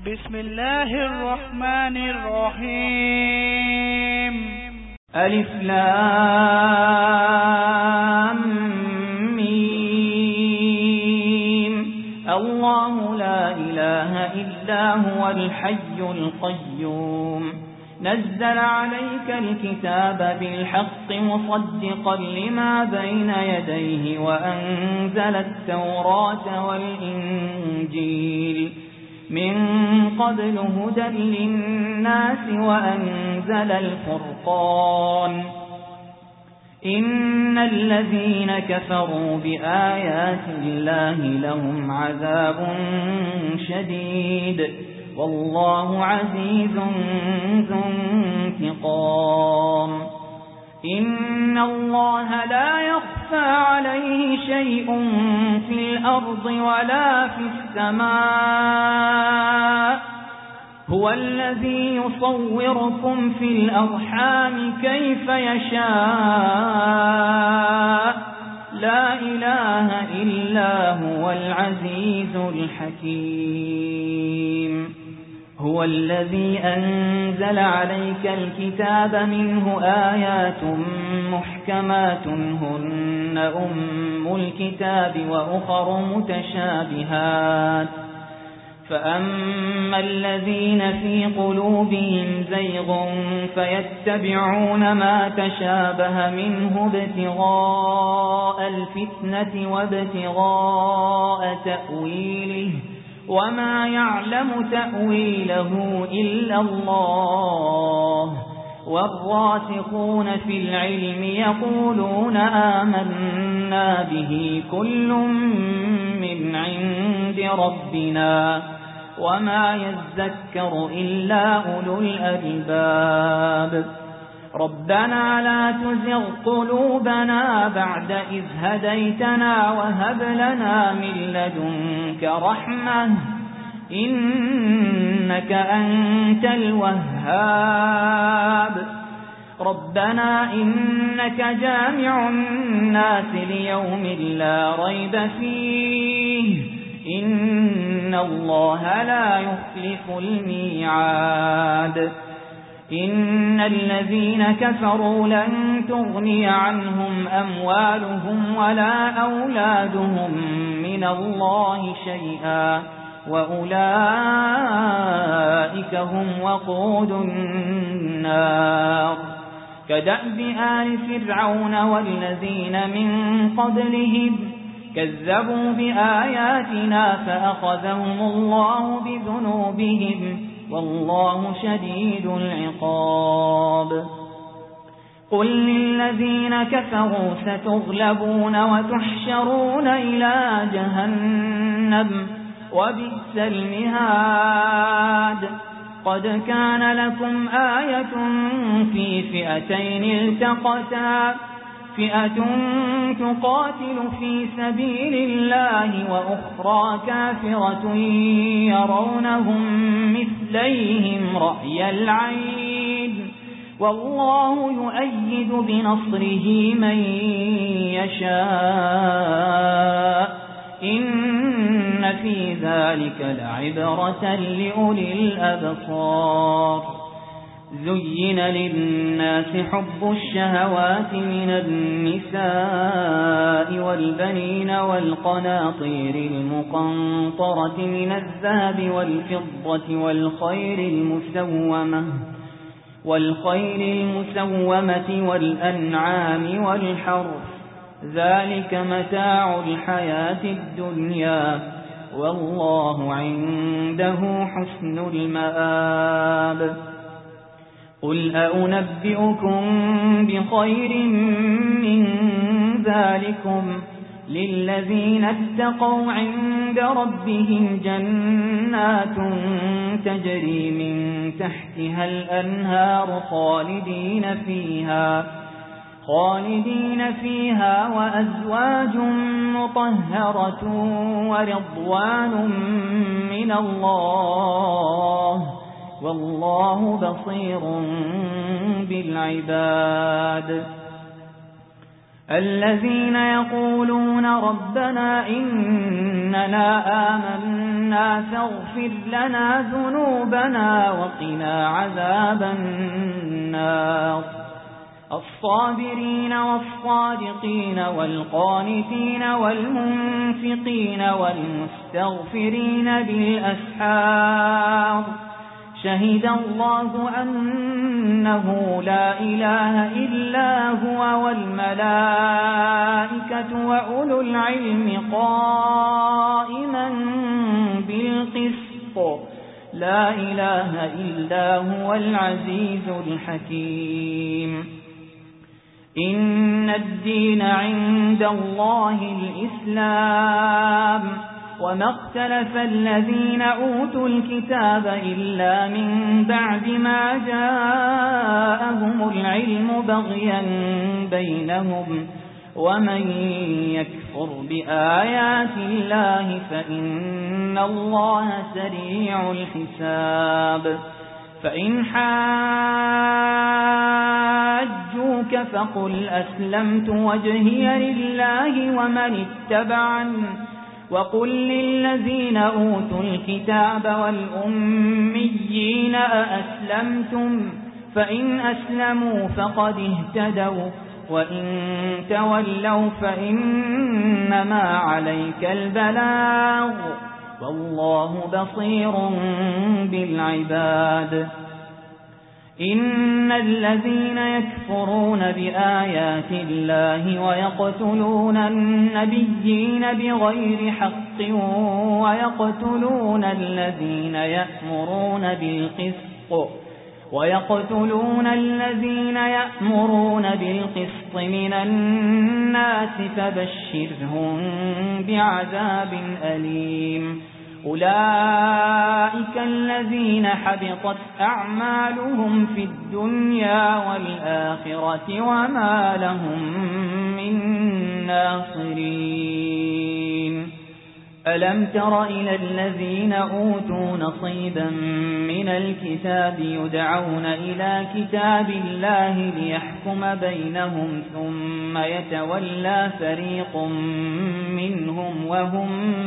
بسم الله الرحمن الرحيم. ألف لام ميم. الله لا إله إلا هو الحي القيوم نزل عليك الكتاب بالحق مصدقا لما بين يديه وأنزل التوراة والإنجيل من قبل هدى للناس وأنزل الفرقان إن الذين كفروا بآيات الله لهم عذاب شديد والله عزيز ذو انتقام إن الله لا يخفى عليه شيء في الأرض ولا في السماء هو الذي يصوركم في الأرحام كيف يشاء لا إله إلا هو العزيز الحكيم هو الذي أنزل عليك الكتاب منه آيات محكمات هن أم الكتاب وأخر متشابهات فأما الذين في قلوبهم زيغ فيتبعون ما تشابه منه ابتغاء الفتنة وابتغاء تأويله وما يعلم تأويله إلا الله والراسخون في العلم يقولون آمنا به كل من عند ربنا وما يذكر إلا أولو الألباب ربنا لا تزغ قلوبنا بعد إذ هديتنا وهب لنا من لدنك رحمة إنك أنت الوهاب ربنا إنك جامع الناس ليوم لا ريب فيه إن الله لا يخلف الميعاد إن الذين كفروا لن تغني عنهم أموالهم ولا أولادهم من الله شيئا وأولئك هم وقود النار كدأب آل فرعون والذين من قبلهم كذبوا بآياتنا فأخذهم الله بذنوبهم والله شديد العقاب قل للذين كفروا ستغلبون وتحشرون إلى جهنم وبئس المهاد قد كان لكم آية في فئتين التقتا فئة تقاتل في سبيل الله وأخرى كافرة يرونهم مثليهم رأي العين والله يؤيد بنصره من يشاء إن في ذلك لعبرة لأولي الأبصار زين للناس حب الشهوات من النساء والبنين والقناطير المقنطرة من الذهب والفضة والخيل المسومة والأنعام والحرث ذلك متاع الحياة الدنيا والله عنده حسن المآب قل أنبئكم بخير من ذلكم للذين اتقوا عند ربهم جنات تجري من تحتها الأنهار خالدين فيها وأزواج مطهرة ورضوان من الله والله بصير بالعباد الذين يقولون ربنا إننا آمنا ربنا فاغفر لنا ذنوبنا وقنا عذاب النار الصابرين والصادقين والقانتين والمنفقين والمستغفرين بالأسحار شهد الله أنه لا إله إلا هو والملائكة وأولو العلم قائما بالقسط لا إله إلا هو العزيز الحكيم إن الدين عند الله الإسلام وما اختلف الذين أوتوا الكتاب إلا من بعد ما جاءهم العلم بغيا بينهم ومن يكفر بآيات الله فإن الله سريع الحساب فإن حاجوك فقل أسلمت وجهي لله ومن اتبعني وقل للذين أوتوا الكتاب والأميين أأسلمتم فإن أسلموا فقد اهتدوا وإن تولوا فإنما عليك البلاغ والله بصير بالعباد إن الذين يكفرون بآيات الله ويقتلون النبيين بغير حق ويقتلون الذين يأمرون بالقسط من الناس فبشرهم بعذاب أليم أولئك الذين حبطت أعمالهم في الدنيا والآخرة وما لهم من ناصرين ألم تر إلى الذين أوتوا نصيبا من الكتاب يدعون إلى كتاب الله ليحكم بينهم ثم يتولى فريق منهم وهم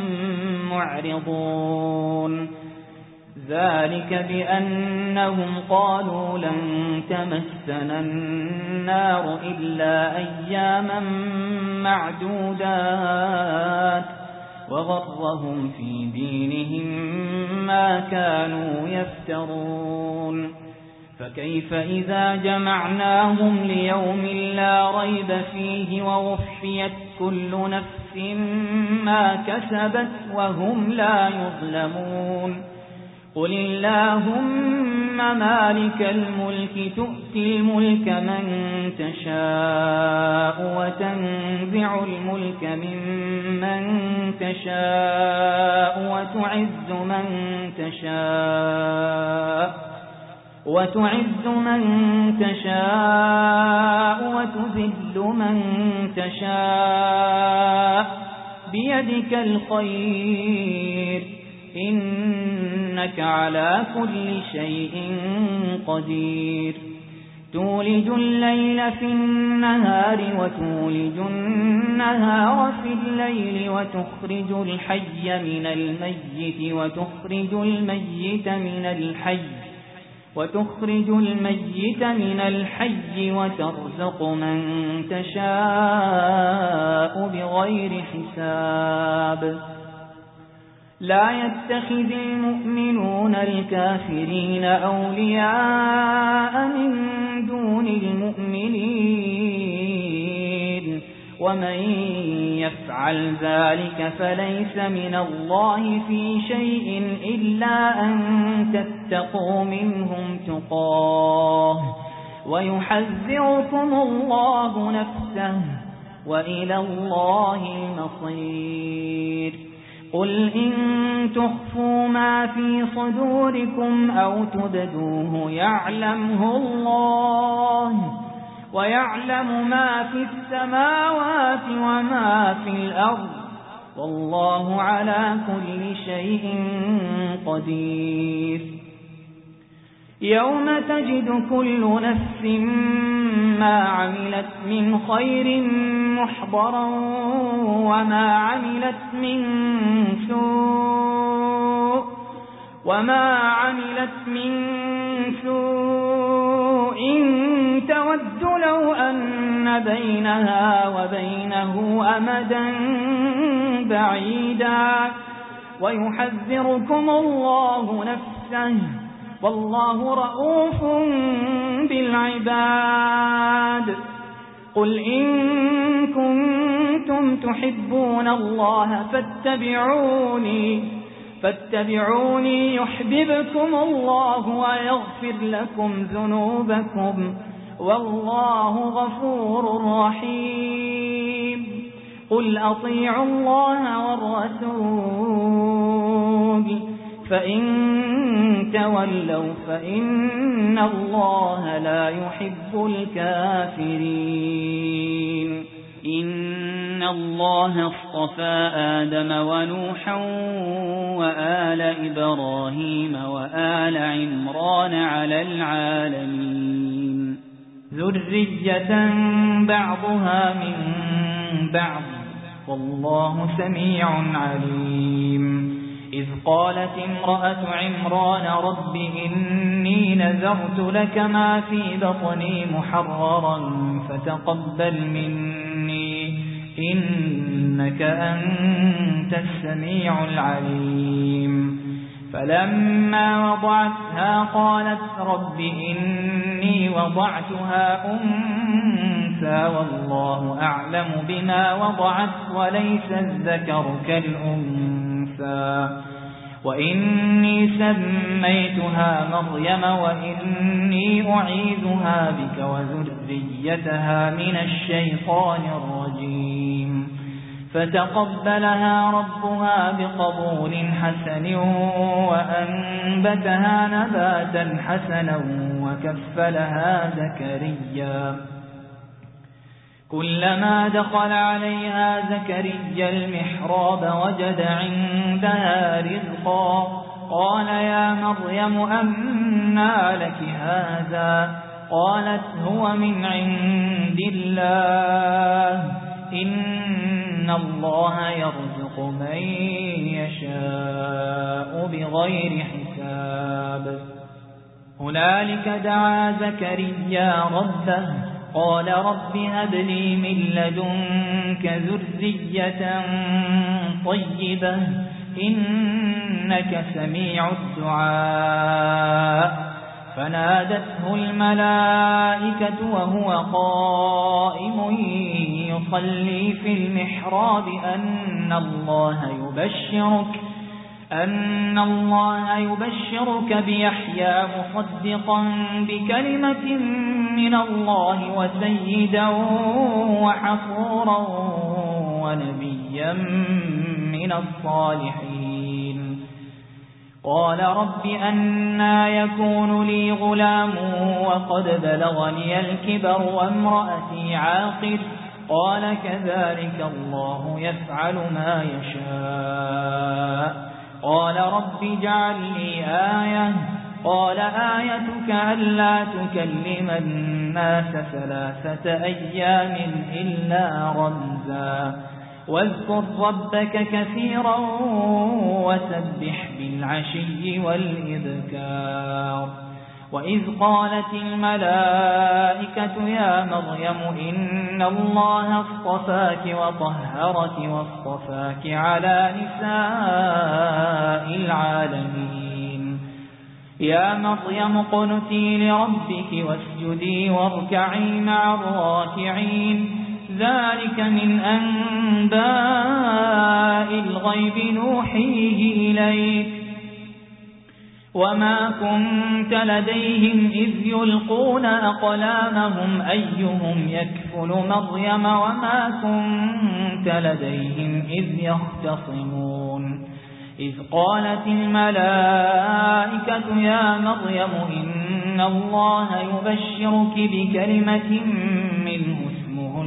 معرضون ذلك بأنهم قالوا لن تمسنا النار إلا أياما معدودات وغرهم في دينهم ما كانوا يفترون فكيف إذا جمعناهم ليوم لا ريب فيه ووفيت كل نفس ما كسبت وهم لا يظلمون قل اللهم مالك الملك تؤتي الملك من تشاء وتنزع الملك ممن تشاء وتعز من تشاء وتذل من تشاء بيدك الخير إنك على كل شيء قدير تولج الليل في النهار وتولج النهار في الليل وتخرج الحي من الميت وتخرج الميت من الحي وترزق من تشاء بغير حساب لا يتخذ المؤمنون الكافرين أولياء من دون المؤمنين ومن يفعل ذلك فليس من الله في شيء إلا أن تتقوا منهم تقاه ويحذركم الله نفسه وإلى الله المصير قل إن تخفوا ما في صدوركم أو تبدوه يعلمه الله ويعلم ما في السماوات وما في الأرض والله على كل شيء قدير يوم تجد كل نفس ما عملت من خير محضرا وما عملت من سوء وما عملت من سوء تود لو أن بينها وبينه أمدا بعيدا ويحذركم الله نفسه والله رؤوف بالعباد قل إن كنتم تحبون الله فاتبعوني يحببكم الله ويغفر لكم ذنوبكم والله غفور رحيم قل أطيعوا الله والرسول فإن تولوا فإن الله لا يحب الكافرين إن الله اصطفى آدم ونوحا وآل إبراهيم وآل عمران على العالمين ذرية بعضها من بعض والله سميع عليم إذ قالت امرأة عمران رب إني نذرت لك ما في بطني محررا فتقبل مني إنك أنت السميع العليم فلما وضعتها قالت رب إني وضعتها أنثى والله أعلم بما وضعت وليس الذكر كالأنثى وإني سميتها مريم وإني أعيذها بك وذريتها من الشيطان الرجيم فتقبلها ربها بقبول حسن وأنبتها نباتا حسنا وكفلها زكريا كلما دخل عليها زكريا المحراب وجد عندها رزقا قال يا مريم أنى لك هذا قالت هو من عند الله إن الله يرزق من يشاء بغير حساب هنالك دعا زكريا ربه قال رب هب لي من لدنك ذرية طيبة إنك سميع الدعاء فنادته الملائكة وهو قائم يصلي في المحراب أن الله يبشرك بيحيى مصدقا بكلمة من الله وسيدا وحصورا ونبيا من الصالحين قال رب أنى يكون لي غلام وقد بلغني الكبر وامرأتي عاقر قال كذلك الله يفعل ما يشاء قال رب اجعل لي آية قال آيتك ألا تكلم الناس 3 أيام إلا رمزا واذكر ربك كثيرا وسبح بالعشي والإذكار وإذ قالت الملائكة يا مريم إن الله اصطفاك وطهرك واصطفاك على نساء العالمين يا مريم اقنتي لربك واسجدي واركعي مع الراكعين ذلك من أنباء الغيب نوحيه إليك وما كنت لديهم إذ يلقون أقلامهم أيهم يكفل مريم وما كنت لديهم إذ يختصمون إذ قالت الملائكة يا مريم إن الله يبشرك بكلمة منه اسمه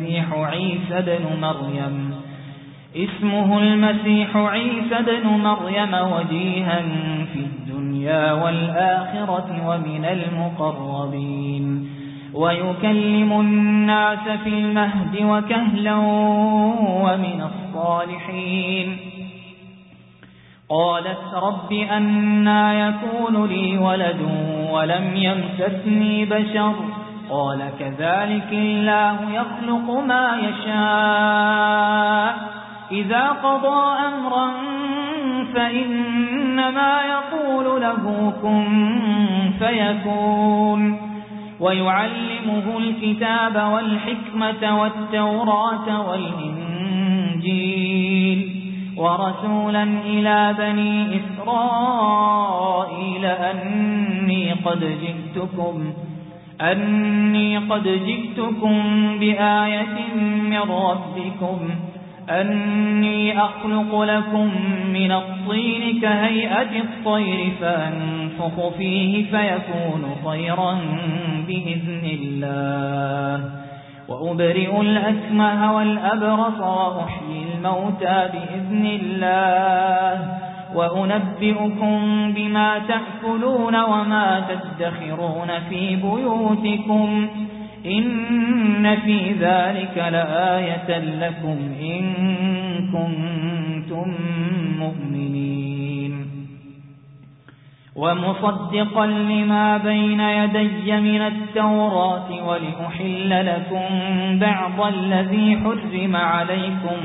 المسيح عيسى بن مريم وجيها في الدنيا والآخرة ومن المقربين ويكلم الناس في المهد وكهلا ومن الصالحين قالت رب أنى يكون لي ولد ولم يمسسني بشر قال كذلك الله يخلق ما يشاء إذا قضى أمرا فإنما يقول له كن فيكون ويعلمه الكتاب والحكمة والتوراة والإنجيل ورسولا إلى بني إسرائيل أني قد جئتكم بآية من ربكم أني أخلق لكم من الطين كهيئة الطير فأنفخ فيه فيكون طيرا بإذن الله وأبرئ الأكمه والأبرص وأحيي الموتى بإذن الله وأنبئكم بما تأكلون وما تدخرون في بيوتكم إن في ذلك لآية لكم إن كنتم مؤمنين ومصدقا لما بين يدي من التوراة ولأحل لكم بعض الذي حرم عليكم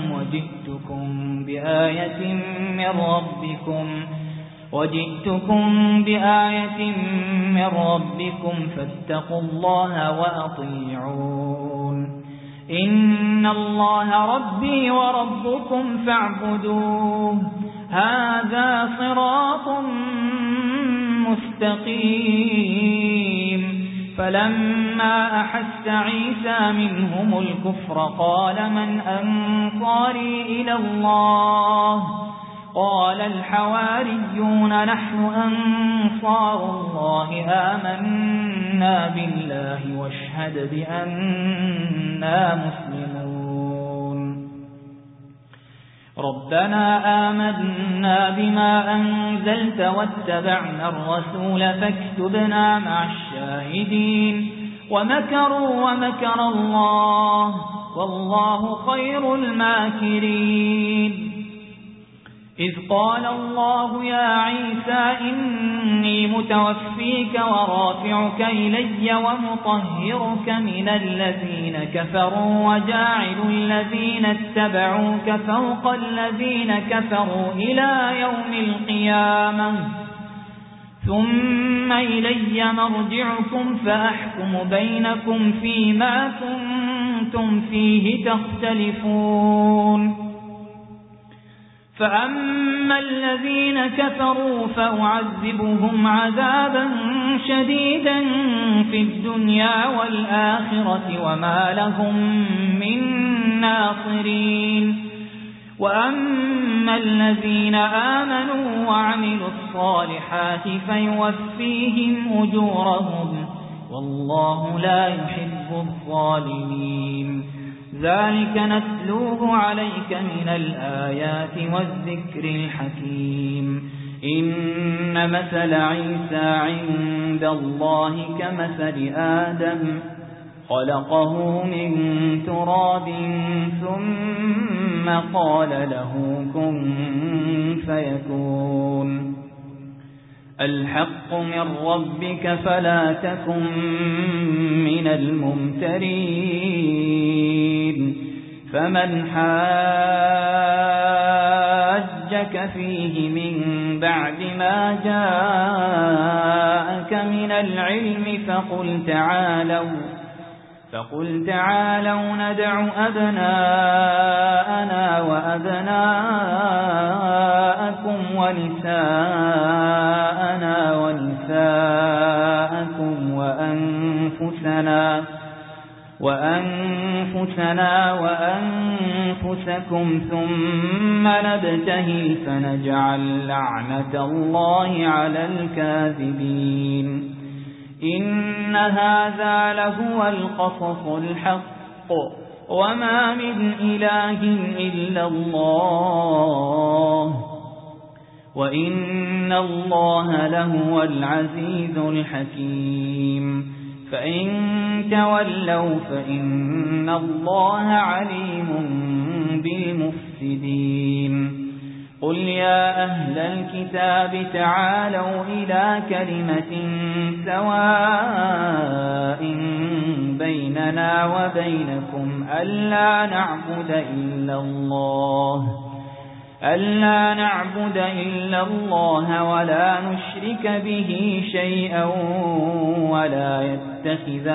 وجئتكم بآية من ربكم فاتقوا الله وأطيعون إن الله ربي وربكم فاعبدوه هذا صراط مستقيم فلما أحس عيسى منهم الكفر قال من أنصاري إلى الله قال الحواريون نحن أنصار الله آمنا بالله واشهد بأننا مسلمون ربنا آمنا بما أنزلت واتبعنا الرسول فاكتبنا مع الشاهدين ومكروا ومكر الله والله خير الماكرين إذ قال الله يا عيسى إني متوفيك ورافعك إلي ومطهرك من الذين كفروا وجاعل الذين اتبعوك فوق الذين كفروا إلى يوم القيامة ثم إلي مرجعكم فأحكم بينكم فيما كنتم فيه تختلفون فأما الذين كفروا فأعذبهم عذابا شديدا في الدنيا والآخرة وما لهم من ناصرين وأما الذين آمنوا وعملوا الصالحات فيوفيهم أجورهم والله لا يحب الظالمين ذلك نتلوه عليك من الآيات والذكر الحكيم إن مثل عيسى عند الله كمثل آدم خلقه من تراب ثم قال له كن فيكون الحق من ربك فلا تكن من الممترين فمن حاجك فيه من بعد ما جاءك من العلم فقل تعالوا ندع أبناءنا وأبناءكم ونساءنا ونساءكم وأنفسنا وأنفسكم ثم نبتهل فنجعل لعنة الله على الكاذبين إن هذا لهو القصص الحق وما من إله إلا الله وإن الله لهو العزيز الحكيم فإن تولوا فإن الله عليم بالمفسدين قل يا أهل الكتاب تعالوا إلى كلمة سواء بيننا وبينكم ألا نعبد إلا الله ولا نشرك به شيئا ولا يتخذ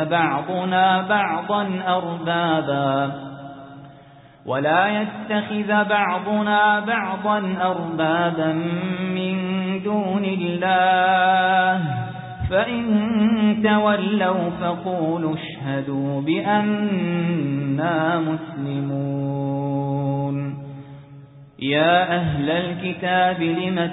بعضنا بعضا أربابا من دون الله فإن تولوا فقولوا اشهدوا بأننا مسلمون يا أهل الكتاب لم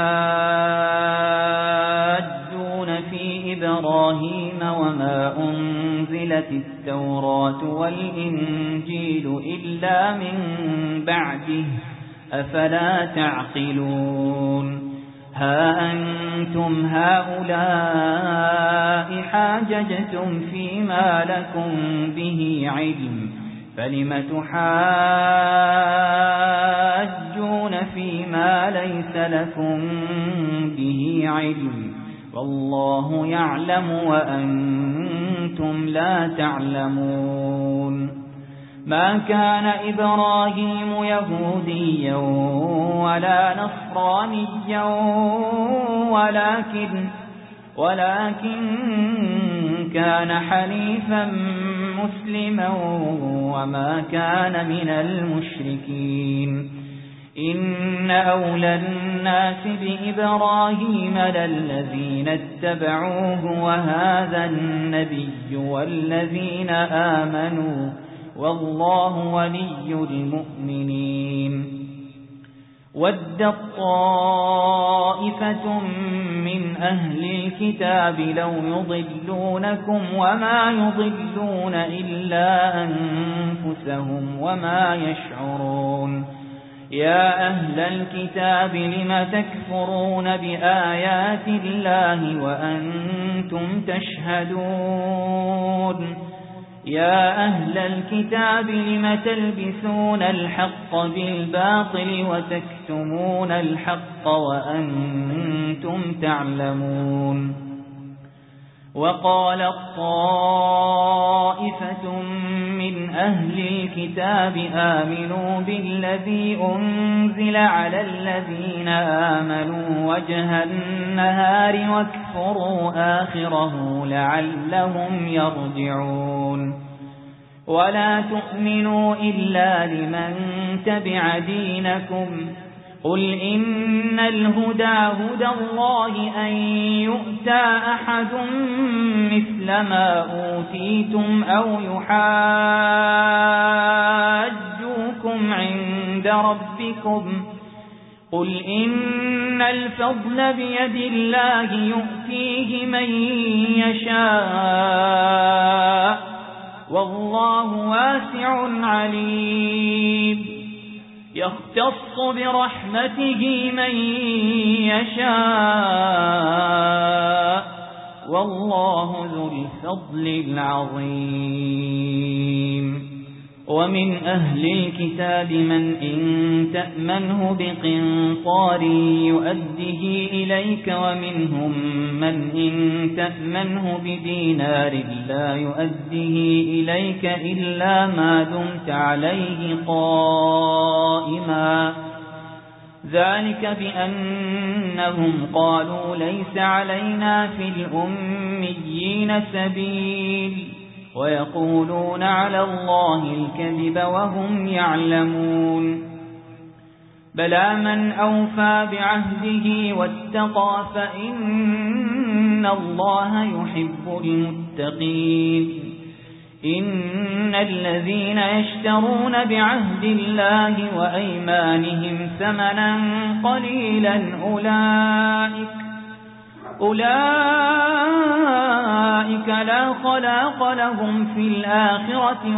تحاجون في إبراهيم وما أنزلت التوراة والإنجيل إلا من بعده أفلا تعقلون ها أنتم هؤلاء حاججتم فيما لكم به علم فلم تحاجون فيما ليس لكم به علم والله يعلم وأنتم لا تعلمون ما كان إبراهيم يهوديا ولا نصرانيا ولكن كان حنيفا مسلما وما كان من المشركين إن أولى الناس بإبراهيم للذين اتبعوه وهذا النبي والذين آمنوا والله ولي المؤمنين ودت طائفة من أهل الكتاب لو يضلونكم وما يضلون إلا أنفسهم وما يشعرون يا أهل الكتاب لم تكفرون بآيات الله وأنتم تشهدون يا أهل الكتاب لم تلبسون الحق بالباطل وتكتمون الحق وأنتم تعلمون وقال طائفة من أهل الكتاب آمنوا بالذي أنزل على الذين آمنوا وجه النهار واكفروا آخره لعلهم يرجعون ولا تؤمنوا إلا لمن تبع دينكم قل إن الهدى هدى الله أن يؤتى أحد مثل ما أوتيتم أو يحاجوكم عند ربكم قل إن الفضل بيد الله يؤتيه من يشاء والله واسع عليم يختص برحمته من يشاء والله ذو الفضل العظيم ومن أهل الكتاب من إن تأمنه بقنطار يؤده إليك ومنهم من إن تأمنه بدينار لا يؤده إليك إلا ما دمت عليه قائما ذلك بأنهم قالوا ليس علينا في الأميين سبيل ويقولون على الله الكذب وهم يعلمون بلى من أوفى بعهده واتقى فإن الله يحب المتقين إن الذين يشترون بعهد الله وأيمانهم ثمنا قليلا أولئك لا خلاق لهم في الآخرة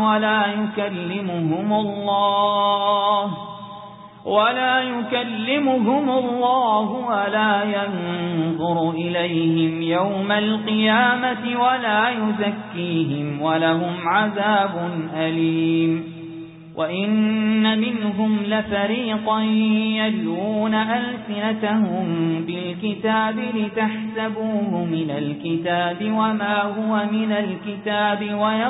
ولا يكلمهم الله ولا ينظر إليهم يوم القيامة ولا يزكيهم ولهم عذاب أليم وإن منهم لفريقا يلوون ألسنتهم بالكتاب لتحسبوه من الكتاب وما هو من الكتاب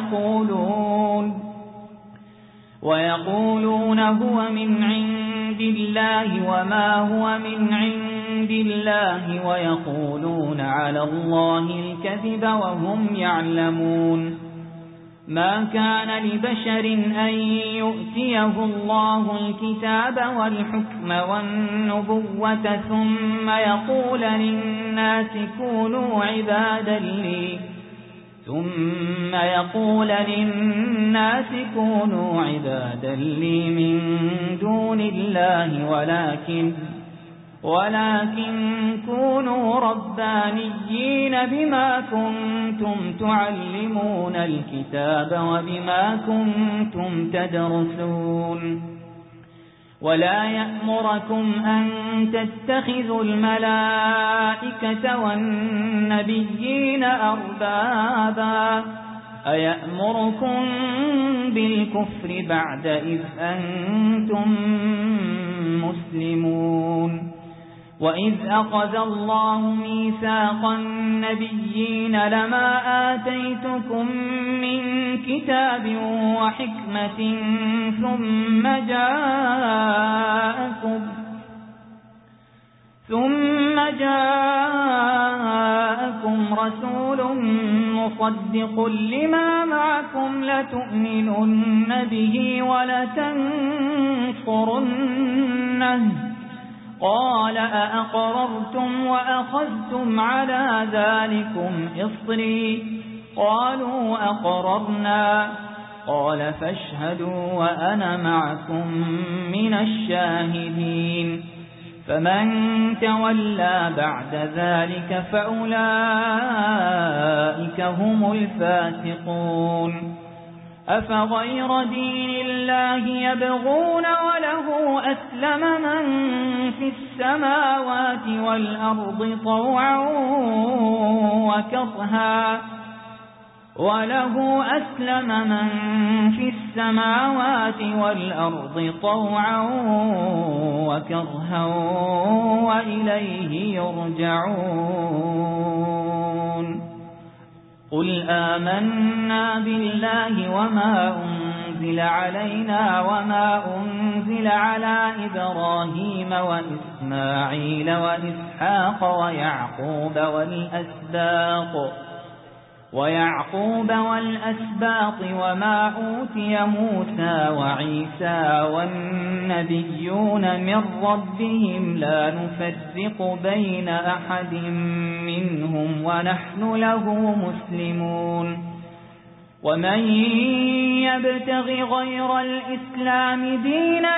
ويقولون هو من عند الله وما هو من عند الله ويقولون على الله الكذب وهم يعلمون. ما كان لبشر أن يؤتيه الله الكتاب والحكم والنبوة ثم يقول للناس كونوا عبادا لي من دون الله ولكن كونوا ربانيين بما كنتم تعلمون الكتاب وبما كنتم تدرسون. ولا يأمركم أن تتخذوا الملائكة والنبيين أربابا أيأمركم بالكفر بعد إذ أنتم مسلمون. وإذ أخذ الله ميثاق النبيين لما آتيتكم من كتاب وحكمة ثم جاءكم رسول مصدق لما معكم لتؤمنن به ولتنصرنه قال أأقررتم وأخذتم على ذلكم إصري قالوا أقررنا قال فاشهدوا وأنا معكم من الشاهدين. فمن تولى بعد ذلك فأولئك هم الفاسقون. أفغير دين الله يبغون وله أسلم من في السماوات والأرض طوعا وكرها وإليه يرجعون. قل آمنا بالله وما أنزل علينا وما أنزل على إبراهيم وإسماعيل وإسحاق ويعقوب والأسباط وما أوتي موسى وعيسى والنبيون من ربهم لا نفرق بين أحد منهم ونحن له مسلمون. ومن يبتغ غير الإسلام دينا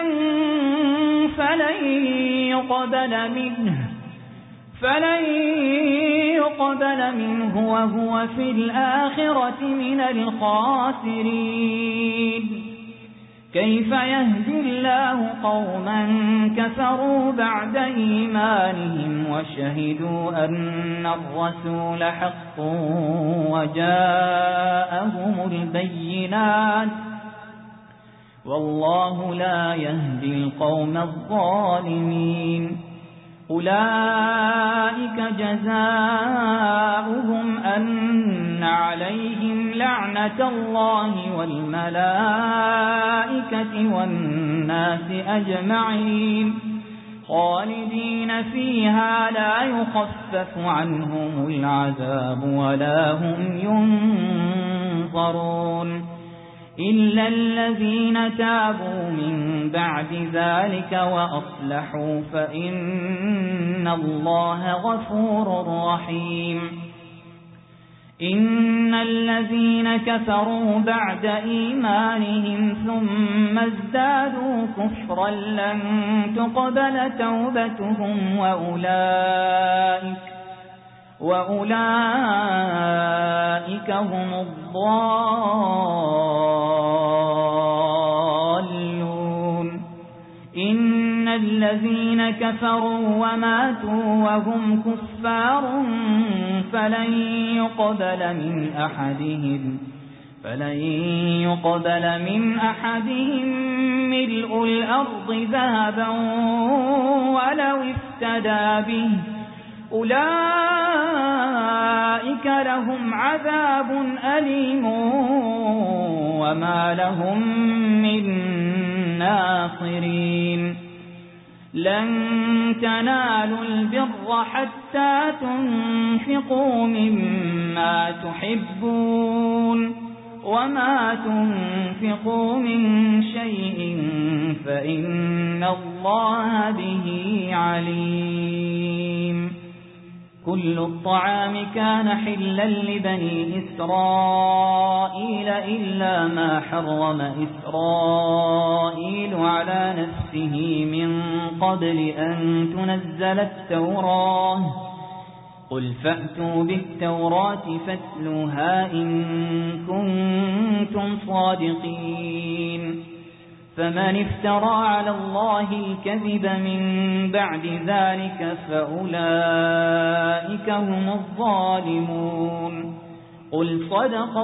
فلن يقبل منه وهو في الآخرة من الخاسرين. كيف يهدي الله قوما كفروا بعد إيمانهم وشهدوا أن الرسول حق وجاءهم البينات والله لا يهدي القوم الظالمين. أولئك جزاؤهم أن عليهم لعنة الله والملائكة والناس أجمعين خالدين فيها لا يخفف عنهم العذاب ولا هم ينظرون إلا الذين تابوا من بعد ذلك وأصلحوا فإن الله غفور رحيم. إن الذين كفروا بعد إيمانهم ثم ازدادوا كفرا لن تقبل توبتهم وأولئك هم الضالون. إن الذين كفروا وماتوا وهم كفار فلن فلن يقبل من أحدهم ملء الأرض ذهبا ولو افتدى به أولئك لهم عذاب أليم وما لهم من ناصرين لن تنالوا البر حتى تنفقوا مما تحبون وما تنفقوا من شيء فإن الله به عليم كل الطعام كان حلا لبني إسرائيل إلا ما حرم إسرائيل على نفسه من قبل أن تنزل التوراة قل فأتوا بالتوراة فاتلوها إن كنتم صادقين فمن افترى على الله الكذب من بعد ذلك فأولئك هم الظالمون قل صدق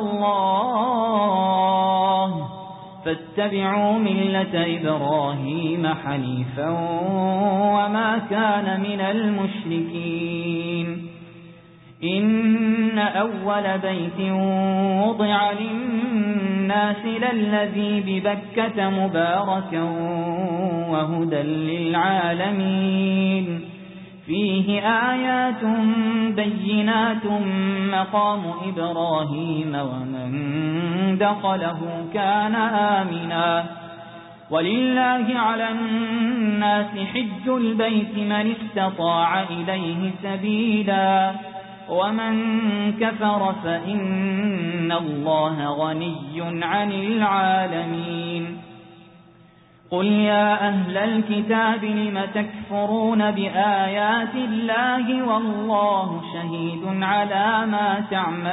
الله فاتبعوا ملة إبراهيم حنيفا وما كان من المشركين إن أول بيت وضع للناس للذي ببكة مباركا وهدى للعالمين فيه آيات بينات مقام إبراهيم ومن دخله كان آمنا ولله على الناس حج البيت من استطاع إليه سبيلا ومن كفر فإن الله غني عن العالمين قل يا أهل الكتاب لم تكفرون بآيات الله والله شهيد على ما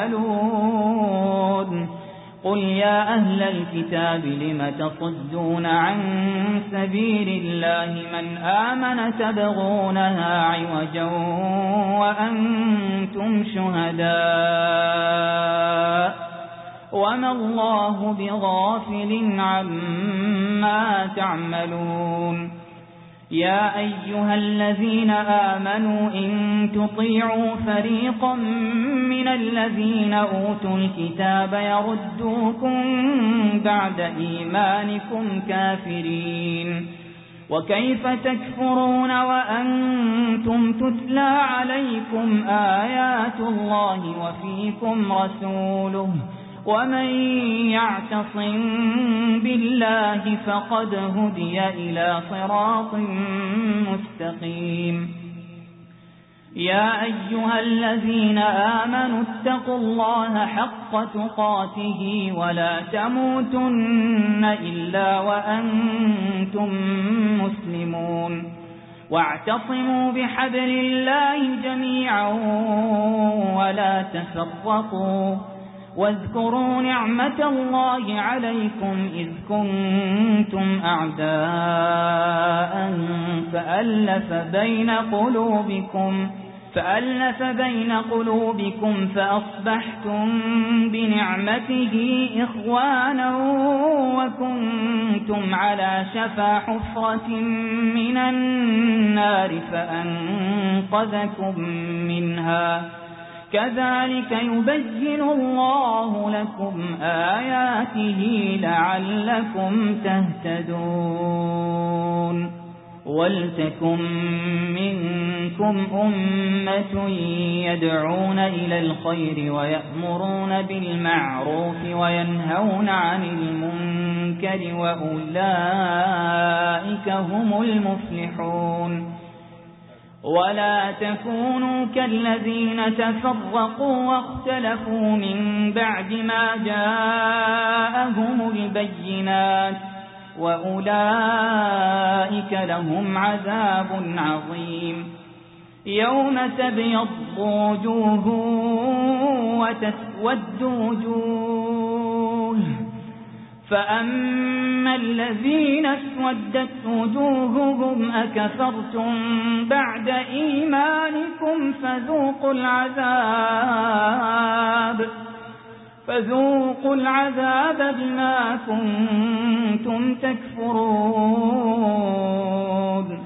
تعملون قل يا أهل الكتاب لم تصدون عن سبيل الله من آمن تبغونها عوجا وأنتم شهداء وما الله بغافل عما تعملون يا أيها الذين آمنوا إن تطيعوا فريقا من الذين أوتوا الكتاب يردوكم بعد إيمانكم كافرين وكيف تكفرون وأنتم تتلى عليكم آيات الله وفيكم رسوله ومن يعتصم بالله فقد هدي إلى صراط مستقيم يا أيها الذين آمنوا اتقوا الله حق تقاته ولا تموتن إلا وأنتم مسلمون واعتصموا بحبل الله جميعا ولا تفرقوا واذكروا نعمة الله عليكم إذ كنتم أعداء فألف بين قلوبكم فأصبحتم بنعمته إخوانا وكنتم على شفا حفرة من النار فأنقذكم منها كذلك يبين الله لكم آياته لعلكم تهتدون ولتكن منكم أمة يدعون إلى الخير ويأمرون بالمعروف وينهون عن المنكر وأولئك هم المفلحون ولا تكونوا كالذين تفرقوا واختلفوا من بعد ما جاءهم البينات وأولئك لهم عذاب عظيم يوم تبيض وجوه وتسود وجوه فأما الذين اسودت وجوههم أكفرتم بعد إيمانكم فذوقوا العذاب بما كنتم تكفرون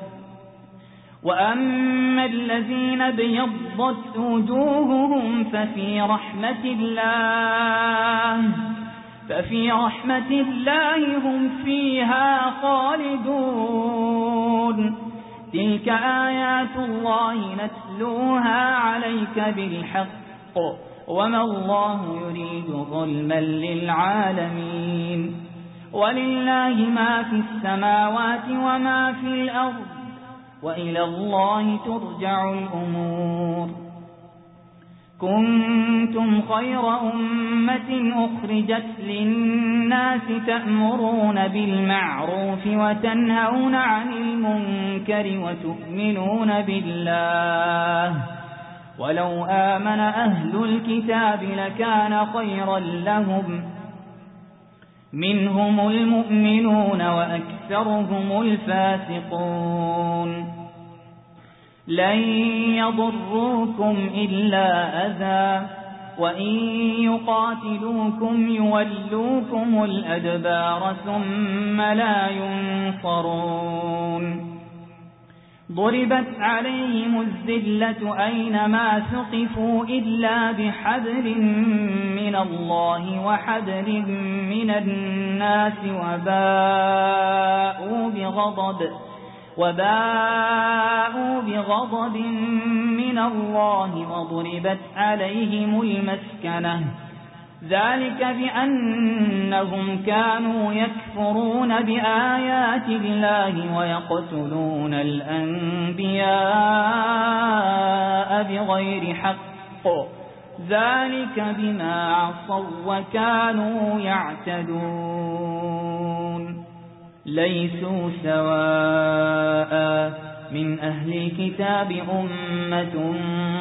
وأما الذين ابيضت وجوههم ففي رحمة الله هم فيها خالدون تلك آيات الله نتلوها عليك بالحق وما الله يريد ظلما للعالمين ولله ما في السماوات وما في الأرض وإلى الله ترجع الأمور كنتم خير أمة أخرجت للناس تأمرون بالمعروف وتنهون عن المنكر وتؤمنون بالله ولو آمن أهل الكتاب لكان خيرا لهم منهم المؤمنون وأكثرهم الفاسقون لن يضروكم إلا أذى وإن يقاتلوكم يولوكم الأدبار ثم لا ينصرون ضربت عليهم الذلة أينما ثقفوا إلا بحبل من الله وحبل من الناس وباءوا بغضب من الله وضربت عليهم المسكنة ذلك بأنهم كانوا يكفرون بآيات الله ويقتلون الأنبياء بغير حق ذلك بما عصوا وكانوا يعتدون ليسوا سواء من أهل الكتاب أمة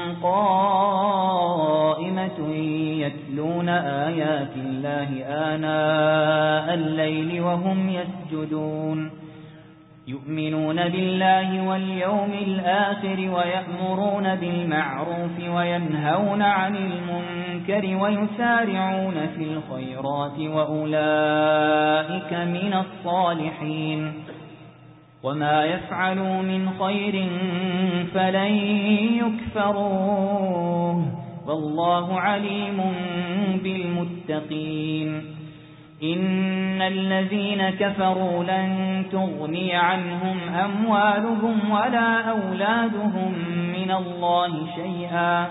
قائمة يتلون آيات الله آناء الليل وهم يسجدون يؤمنون بالله واليوم الآخر ويأمرون بالمعروف وينهون عن المنكر ويسارعون في الخيرات وأولئك من الصالحين وما يفعلوا من خير فلن يكفروه والله عليم بالمتقين إن الذين كفروا لن تغني عنهم أموالهم ولا أولادهم من الله شيئا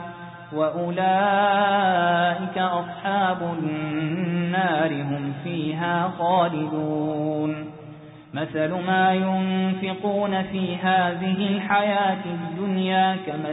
وأولئك أصحاب النار هم فيها خالدون مثل ما ينفقون في هذه الحياة الدنيا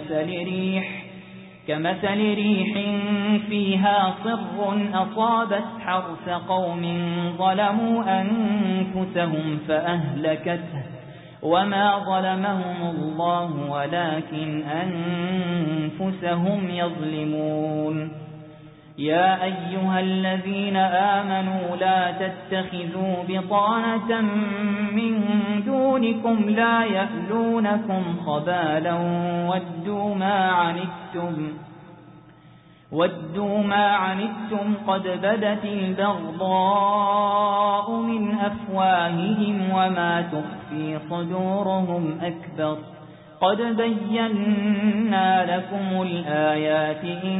كمثل ريح فيها صر أصابت حرث قوم ظلموا أنفسهم فأهلكته وما ظلمهم الله ولكن أنفسهم يظلمون يا أيها الذين آمنوا لا تتخذوا بطانة من دونكم لا يألونكم خبالا ودوا ما عنتم قد بدت البغضاء من أفواههم وما تخفي صدورهم أكبر قد بينا لكم الآيات إن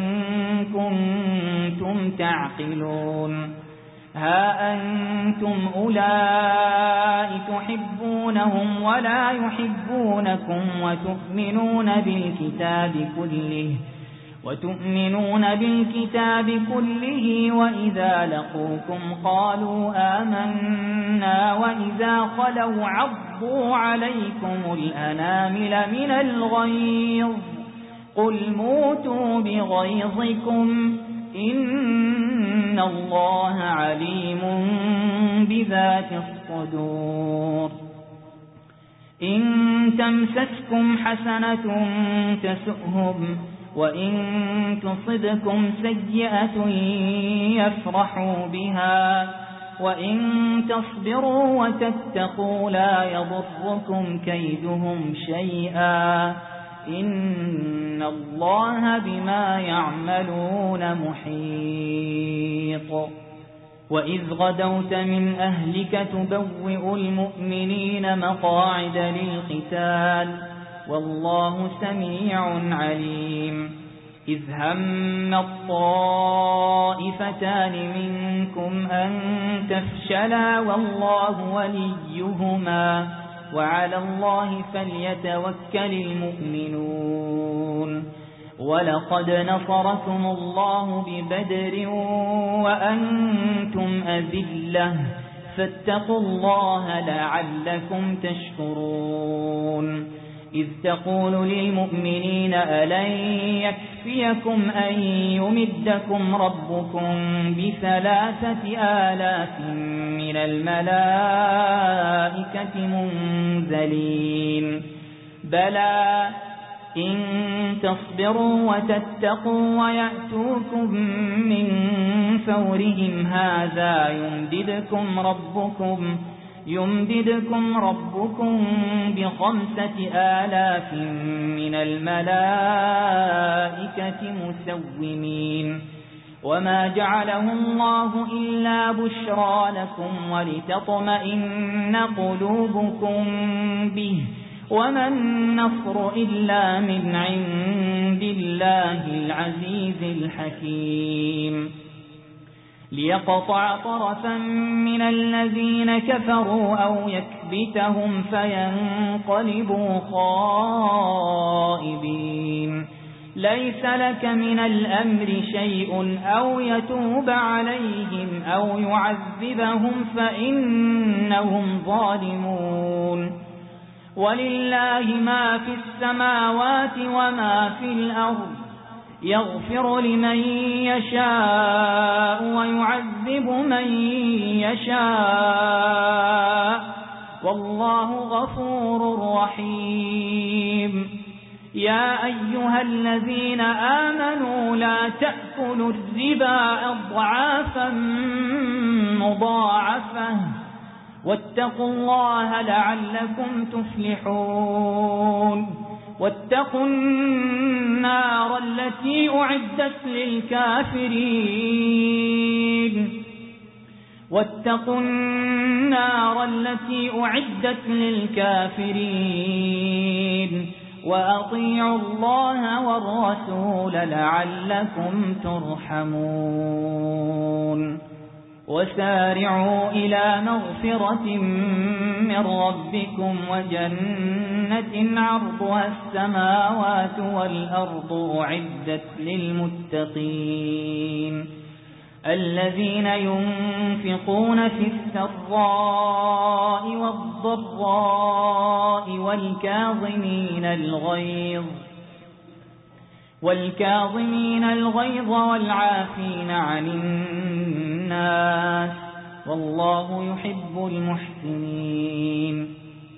كنتم تعقلون ها أنتم أولئك تحبونهم ولا يحبونكم وتؤمنون بالكتاب كله وإذا لقوكم قالوا آمنا وإذا خلوا عضوا عليكم الأنامل من الغيظ قل موتوا بغيظكم إن الله عليم بذات الصدور إن تمسسكم حسنة تسؤهم وإن تصبكم سيئة يفرحوا بها وإن تصبروا وتتقوا لا يضركم كيدهم شيئا إن الله بما يعملون محيط وإذ غدوت من أهلك تبوئ المؤمنين مقاعد للقتال والله سميع عليم إذ هم الطائفتان منكم أن تفشلا والله وليهما وعلى الله فليتوكل المؤمنون ولقد نصركم الله ببدر وأنتم أذلة فاتقوا الله لعلكم تشكرون إذ تقول للمؤمنين ألن يكفيكم أن يمدكم ربكم ب3,000 من الملائكة منزلين بلى إن تصبروا وتتقوا ويأتوكم من فورهم هذا يمددكم ربكم ب5,000 من الملائكة مسومين وما جعله الله إلا بشرى لكم ولتطمئن قلوبكم به وما النصر إلا من عند الله العزيز الحكيم ليقطع طرفا من الذين كفروا أو يكبتهم فينقلبوا خائبين ليس لك من الأمر شيء أو يتوب عليهم أو يعذبهم فإنهم ظالمون ولله ما في السماوات وما في الأرض يغفر لمن يشاء ويعذب من يشاء والله غفور رحيم يا أيها الذين آمنوا لا تأكلوا الربا أضعافا مضاعفة واتقوا الله لعلكم تفلحون واتقوا النار التي أعدت للكافرين وأطيعوا الله والرسول لعلكم ترحمون وسارعوا إلى مغفرة من ربكم وجنة عرضها السماوات والأرض أعدت للمتقين الذين ينفقون في السراء والضراء والكاظمين الغيظ والعافين عن الناس والله يحب المحسنين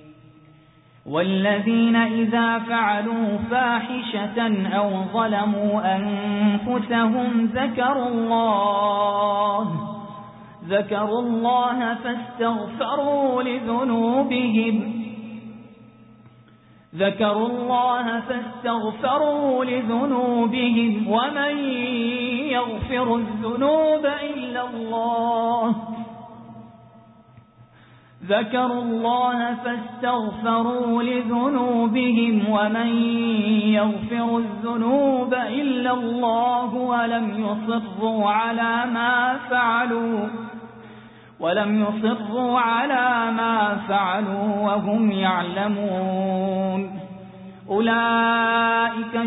والذين إذا فعلوا فاحشة أو ظلموا أنفسهم ذكروا الله فاستغفروا لذنوبهم ومن يغفر الذنوب إلا الله ولم يصروا على ما فعلوا وهم يعلمون أولئك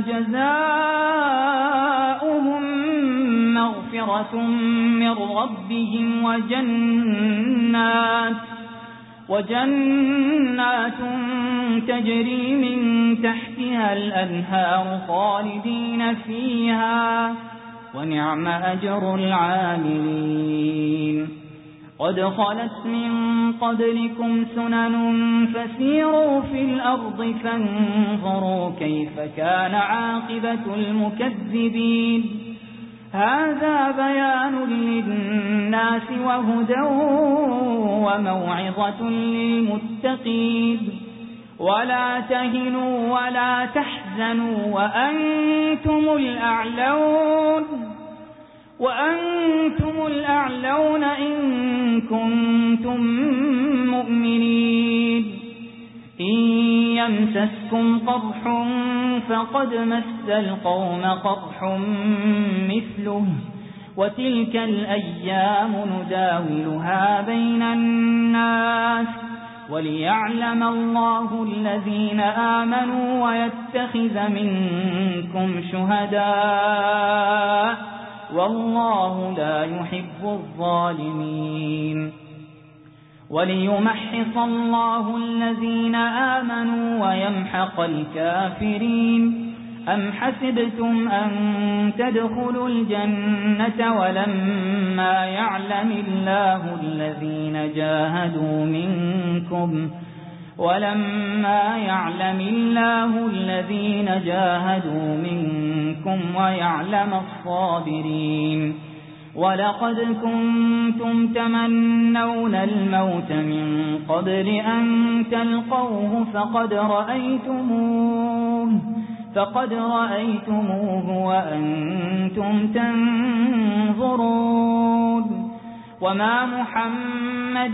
جزاؤهم مغفرة من ربهم وجنات تجري من تحتها الأنهار خالدين فيها ونعم أجر العاملين قد خلت من قبلكم سنن فسيروا في الأرض فانظروا كيف كان عاقبة المكذبين هذا بيان للناس وهدى وموعظة للمتقين ولا تهنوا ولا تحزنوا تحزنوا وأنتم الأعلون إن كنتم مؤمنين إن يمسسكم قرح فقد مس القوم قرح مثله وتلك الأيام نداولها بين الناس وليعلم الله الذين آمنوا ويتخذ منكم شهداء والله لا يحب الظالمين وليمحص الله الذين آمنوا ويمحق الكافرين أم حسبتم أن تدخلوا الجنة ولما يعلم الله الذين جاهدوا منكم ويعلم الصابرين ولقد كنتم تمنون الموت من قبل أن تلقوه فقد رأيتموه وأنتم تنظرون وما محمد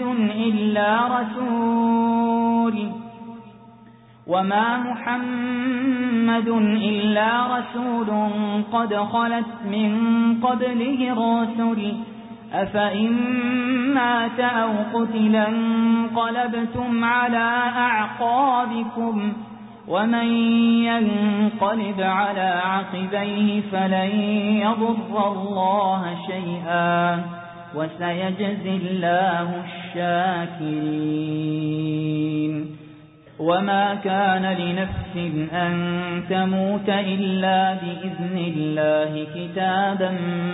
إلا رسول قد خلت من قبله الرسل أفإن مات أو قتلا انقلبتم على أعقابكم ومن ينقلب على عقبيه فلن يضر الله شيئا وسيجزي الله الشاكرين وما كان لنفس أن تموت إلا بإذن الله كتابا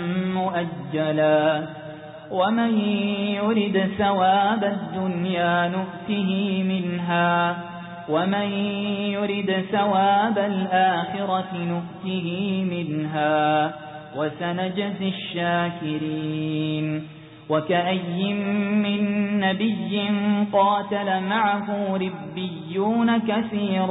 مؤجلا ومن يرد ثواب الدنيا نؤته منها ومن يرد ثواب الآخرة نؤته منها وسنجزي الشاكرين وكأي من نبي قاتل معه ربيون كثير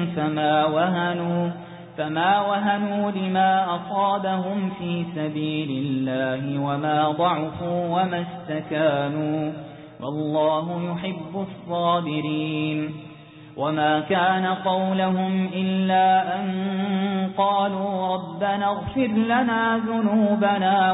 فما وهنوا لما أصابهم في سبيل الله وما ضعفوا وما استكانوا والله يحب الصابرين وما كان قولهم إلا أن قالوا ربنا اغفر لنا ذنوبنا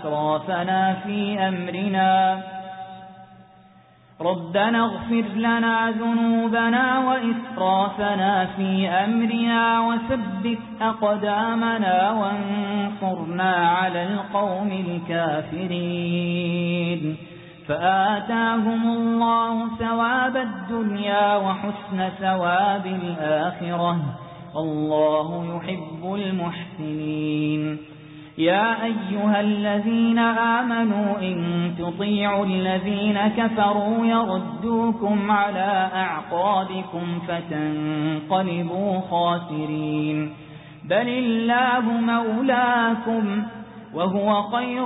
وإسرافنا في أمرنا وثبت أقدامنا وانصرنا على القوم الكافرين فآتاهم الله ثواب الدنيا وحسن ثواب الآخرة والله يحب المحسنين يا أيها الذين آمنوا إن تطيعوا الذين كفروا يردوكم على أعقابكم فتنقلبوا خاسرين بل الله مولاكم وهو خير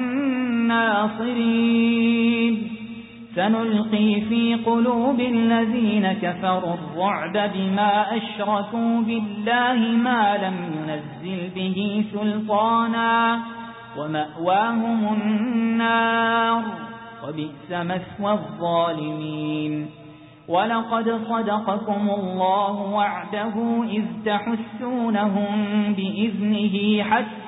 الناصرين سنلقي في قلوب الذين كفروا الرعب بما أشركوا بالله ما لم ينزل به سلطانا ومأواهم النار وبئس مثوى الظالمين ولقد صدقكم الله وعده إذ تحسونهم بإذنه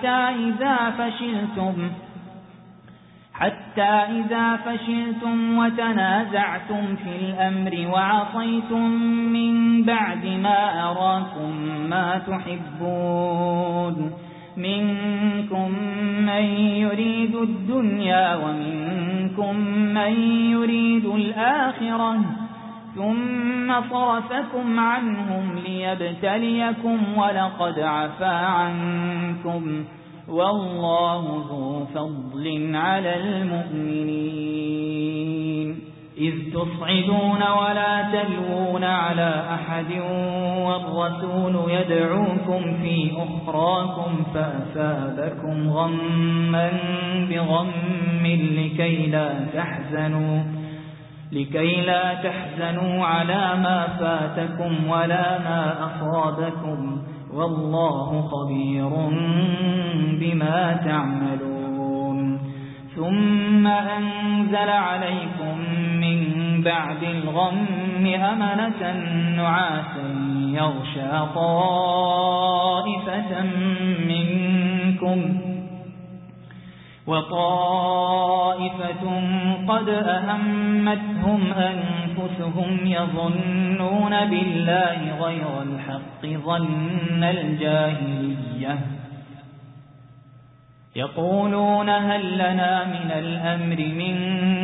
حتى إذا فشلتم وتنازعتم في الأمر وعصيتم من بعد ما أراكم ما تحبون منكم من يريد الدنيا ومنكم من يريد الآخرة ثم صرفكم عنهم ليبتليكم ولقد عفا عنكم والله ذو فضل على المؤمنين إذ تصعدون ولا تلوون على أحد والرسول يدعوكم في أخراكم فأثابكم غما بغم لكي لا تحزنوا على ما فاتكم ولا ما أصابكم والله خبير بما تعملون ثم أنزل عليكم من بعد الغم أمنة نعاسا يغشى طائفة منكم وطائفة قد أهمتهم أنفسهم يظنون بالله غير الحق ظن الجاهلية يقولون هل لنا من الأمر من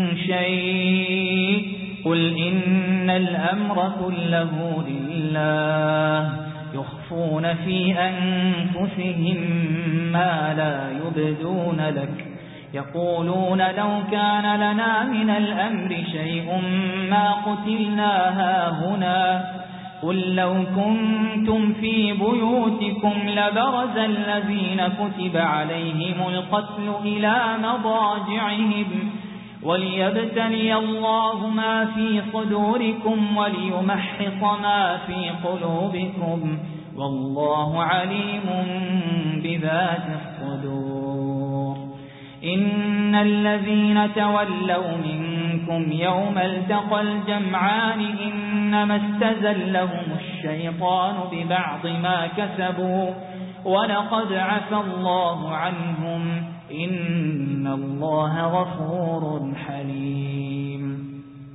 شيء قل إن الأمر كله لله يخفون في أنفسهم ما لا يبدون لك يقولون لو كان لنا من الأمر شيء ما قتلنا هاهنا قل لو كنتم في بيوتكم لبرز الذين كتب عليهم القتل إلى مضاجعهم وليبتلي الله ما في صدوركم وليمحص ما في قلوبكم والله عليم بذات الصدور إن الذين تولوا منكم يوم التقى الجمعان إنما استزلهم الشيطان ببعض ما كسبوا ولقد عفى الله عنهم إن الله غفور حليم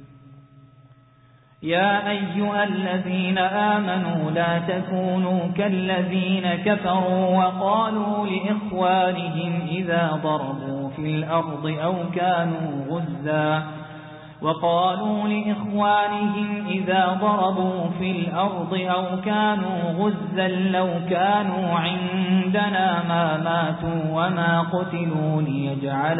يا أيها الذين آمنوا لا تكونوا كالذين كفروا وقالوا لإخوانهم إذا ضربوا في الأرض أو كانوا غزا لو كانوا عندنا ما ماتوا وما قتلوا ليجعل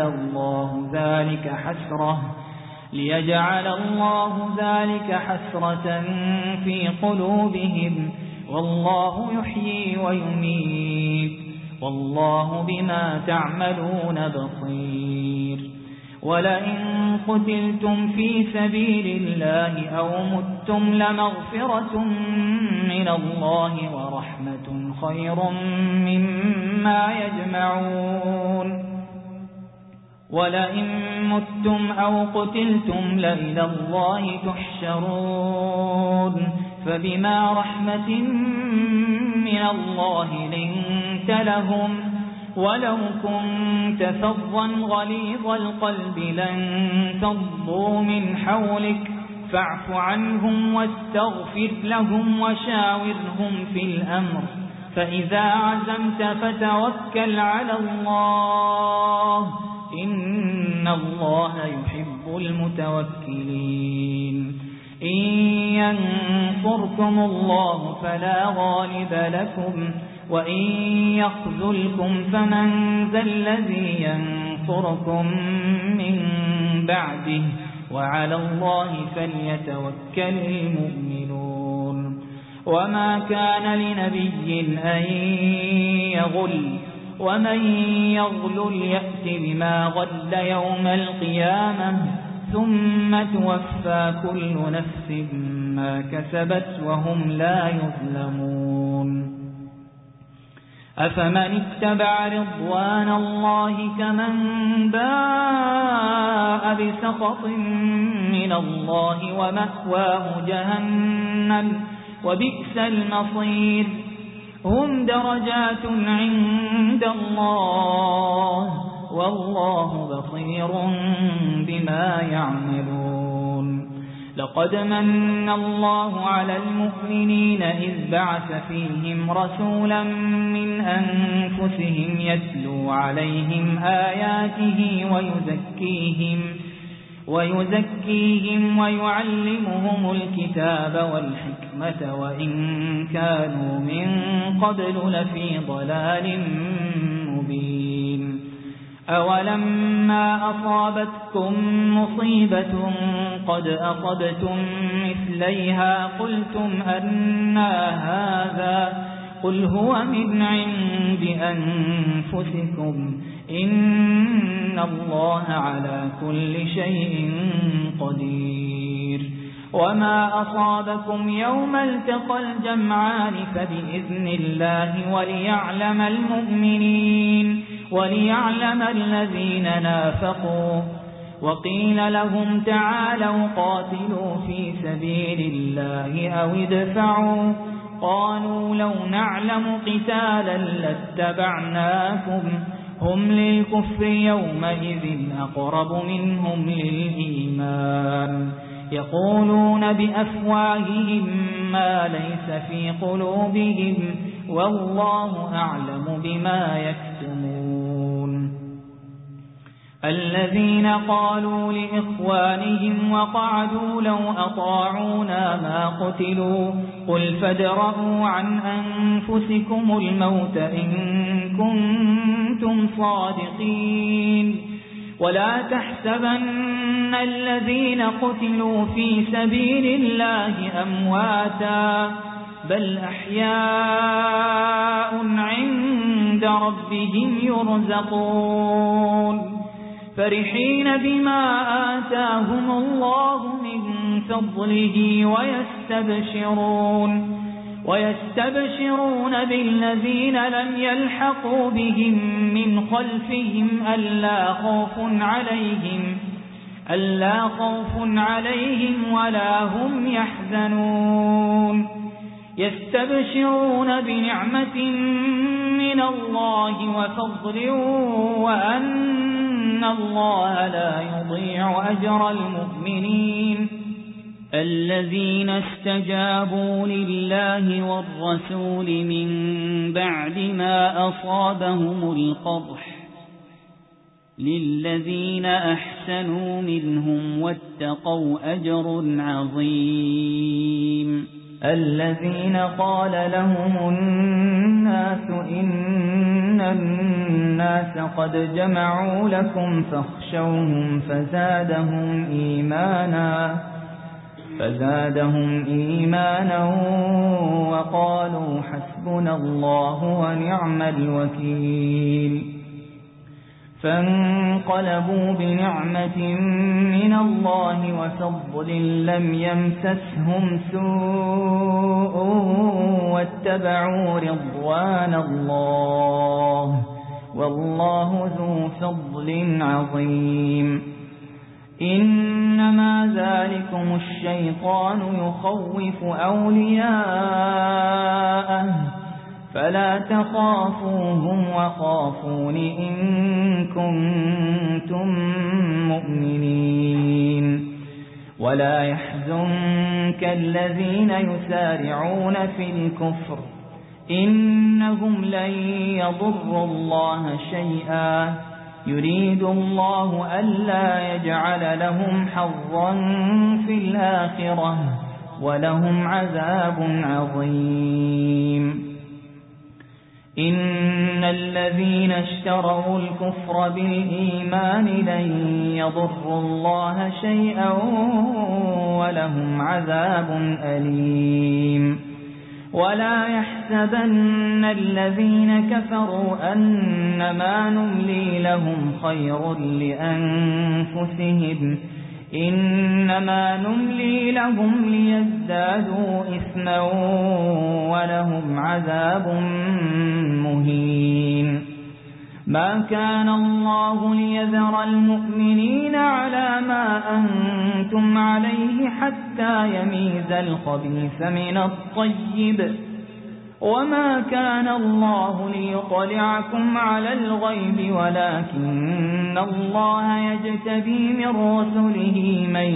الله ذلك حسرة في قلوبهم والله يحيي ويميت والله بما تعملون بصير ولئن قتلتم في سبيل الله أو متم لمغفرة من الله ورحمة خير مما يجمعون ولئن متم أو قتلتم لإلى الله تحشرون فبما رحمة من الله لنت لهم ولو كنت فظا غليظ القلب لانفضوا من حولك فاعف عنهم واستغفر لهم وشاورهم في الأمر فإذا عزمت فتوكل على الله إن الله يحب المتوكلين إن ينصركم الله فلا غالب لكم وإن يخذلكم فمن ذا الذي ينصركم من بعده وعلى الله فليتوكل المؤمنون وما كان لنبي أن يغل ومن يغل يأت بما غل يوم القيامة ثم توفى كل نفس ما كسبت وهم لا يظلمون أفمن اتبع رضوان الله كمن باء بسخط من الله ومأواه جهنم وبئس المصير هم درجات عند الله والله بصير بما يعملون لقد من الله على المؤمنين إذ بعث فيهم رسولا من أنفسهم يتلو عليهم آياته ويزكيهم ويعلمهم الكتاب والحكمة وإن كانوا من قبل لفي ضلال مبين أولما أصابتكم مصيبة قد أصبتم مثليها قلتم أنى هذا قل هو من عند أنفسكم إن الله على كل شيء قدير وما أصابكم يوم التقى الجمعان فبإذن الله وليعلم الذين نافقوا. وقيل لهم تعالوا قاتلوا في سبيل الله أو ادفعوا، قالوا لو نعلم قتالا لاتبعناكم، هم للكفر يومئذ أقرب منهم للإيمان، يقولون بأفواههم ما ليس في قلوبهم والله أعلم بما يكتمون. الذين قالوا لإخوانهم وقعدوا لو أطاعونا ما قتلوا، قل فادرءوا عن أنفسكم الموت إن كنتم صادقين، ولا تحسبن الذين قتلوا في سبيل الله أمواتا بل أحياء عند ربهم يرزقون، فرحين بما آتاهم الله من فضله ويستبشرون بالذين لم يلحقوا بهم من خلفهم ألا خوف عليهم ولا هم يحزنون، يستبشرون بنعمة من الله وفضل وأن الله لا يضيع أجر المؤمنين. الذين استجابوا لله والرسول من بعد ما أصابهم القرح للذين أحسنوا منهم واتقوا أجر عظيم. الذين قال لهم الناس إن الناس قد جمعوا لكم فاخشوهم فزادهم إيمانا وقالوا حسبنا الله ونعم الوكيل، فانقلبوا بنعمة من الله وفضل لم يمسسهم سوء واتبعوا رضوان الله والله ذو فضل عظيم. إنما ذلكم الشيطان يخوف أولياءه فلا تخافوهم وخافون إن كنتم مؤمنين. ولا يحزنك الذين يسارعون في الكفر إنهم لن يضروا الله شيئا، يريد الله ألا يجعل لهم حظا في الآخرة ولهم عذاب عظيم. إن الذين اشتروا الكفر بالإيمان لن يضروا الله شيئا ولهم عذاب أليم. ولا يحسبن الذين كفروا أنما نملي لهم خير لأنفسهم، إنما نملي لهم ليزدادوا إثما ولهم عذاب مهين. ما كان الله ليذر المؤمنين على ما أنتم عليه حتى يميز الخبيث من الطيب، وما كان الله ليطلعكم على الغيب ولكن الله يجتبي من رسله من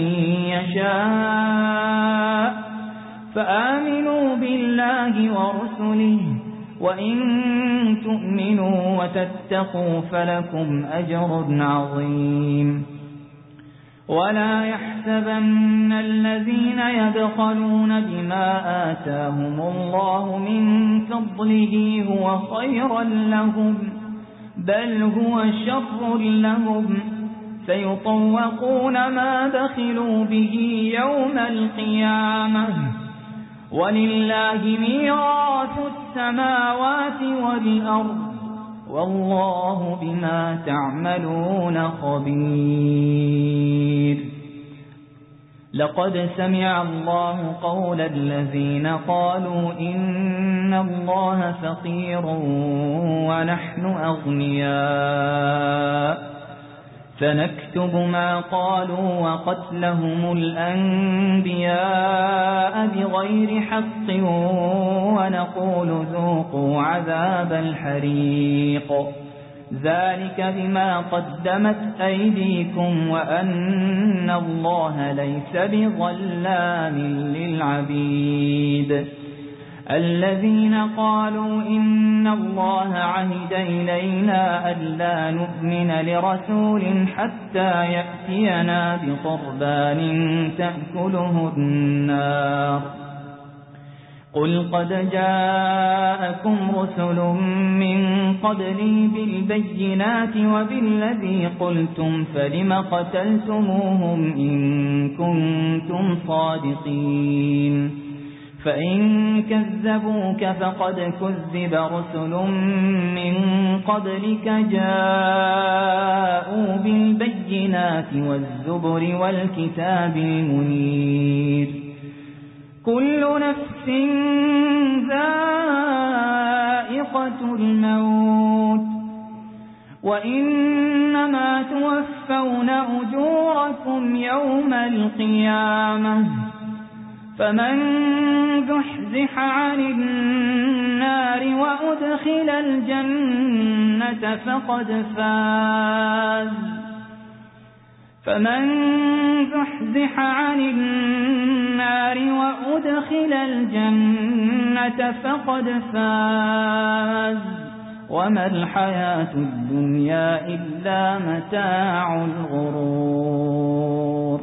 يشاء، فآمنوا بالله ورسله وإن تؤمنوا وتتقوا فلكم أجر عظيم. ولا يحسبن الذين يبخلون بما آتاهم الله من فضله هو خيرا لهم، بل هو شر لهم، سيطوقون ما بخلوا به يوم القيامة، ولله ميراث السماوات والأرض والله بما تعملون خبير. لقد سمع الله قول الذين قالوا إن الله فقير ونحن أغنياء فنكتب ما قالوا وقتلهم الأنبياء بغير حق ونقول ذوقوا عذاب الحريق ذلك بما قدمت أيديكم وأن الله ليس بظلام للعبيد الذين قالوا إن الله عهد إلينا ألا نؤمن لرسول حتى يأتينا بقربان تأكله النار قل قد جاءكم رسل من قبلي بالبينات وبالذي قلتم فلم قتلتموهم إن كنتم صادقين فإن كذبوك فقد كذب رسل من قبلك جاءوا بالبينات والزبر والكتاب المنير كل نفس ذائقة الموت وإنما توفون أجوركم يوم القيامة فمن زحزح عن النار وأدخل الجنة فقد فاز فمن زحزح عن النار وأدخل الجنة فقد فاز وما الحياة الدنيا إلا متاع الغرور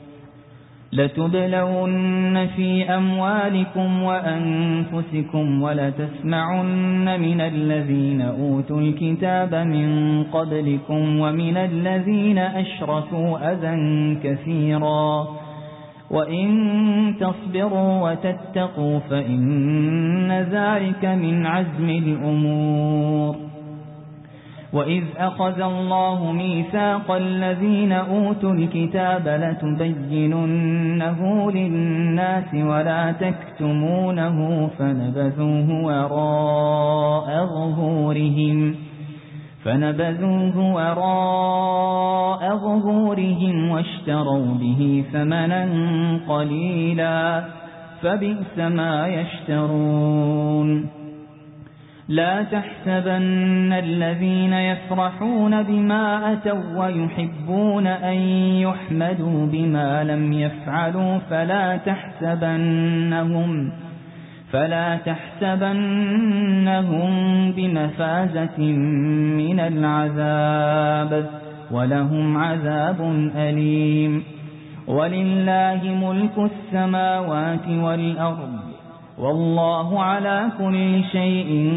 لتبلون في أموالكم وأنفسكم ولتسمعن من الذين أوتوا الكتاب من قبلكم ومن الذين أشركوا أذى كثيرا وإن تصبروا وتتقوا فإن ذلك من عزم الأمور وإذ أخذ الله ميثاق الذين أوتوا الكتاب لتبيننه للناس ولا تكتمونه فنبذوه وراء ظهورهم واشتروا به ثمنا قليلا فبئس ما يشترون لا تحسبن الذين يفرحون بما أتوا ويحبون أن يحمدوا بما لم يفعلوا فلا تحسبنهم بمفازة من العذاب ولهم عذاب أليم ولله ملك السماوات والأرض والله على كل شيء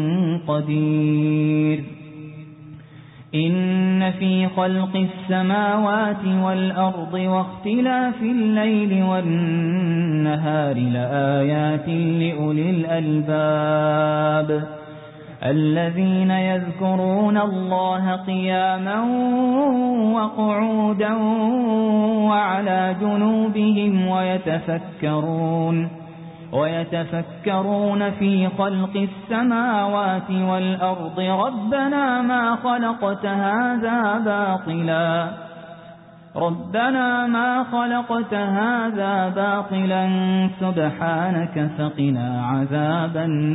قدير إن في خلق السماوات والأرض واختلاف الليل والنهار لآيات لأولي الألباب الذين يذكرون الله قياما وقعودا وعلى جنوبهم ويتفكرون في خلق السماوات والأرض ربنا ما خلقت هذا باطلا سبحانك فقنا عذاب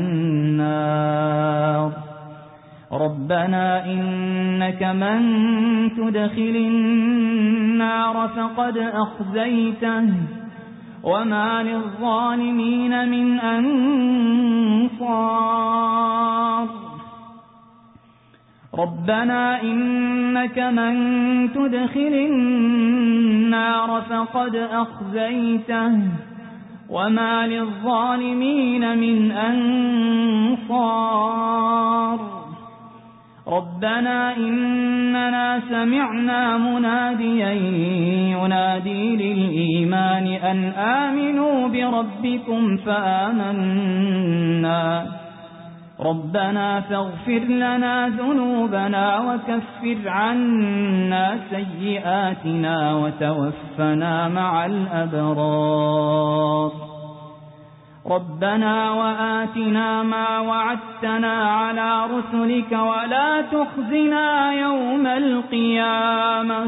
النار ربنا إنك من تدخل النار فقد أخزيته وما للظالمين من أنصار ربنا إنك من تدخل النار فقد أخزيته وما للظالمين من أنصار ربنا إننا سمعنا مناديا ينادي للإيمان أن آمنوا بربكم ربنا فاغفر لنا ذنوبنا وكفر عنا سيئاتنا وتوفنا مع الأبرار ربنا وآتنا ما وعدتنا على رسلك ولا تخزنا يوم القيامة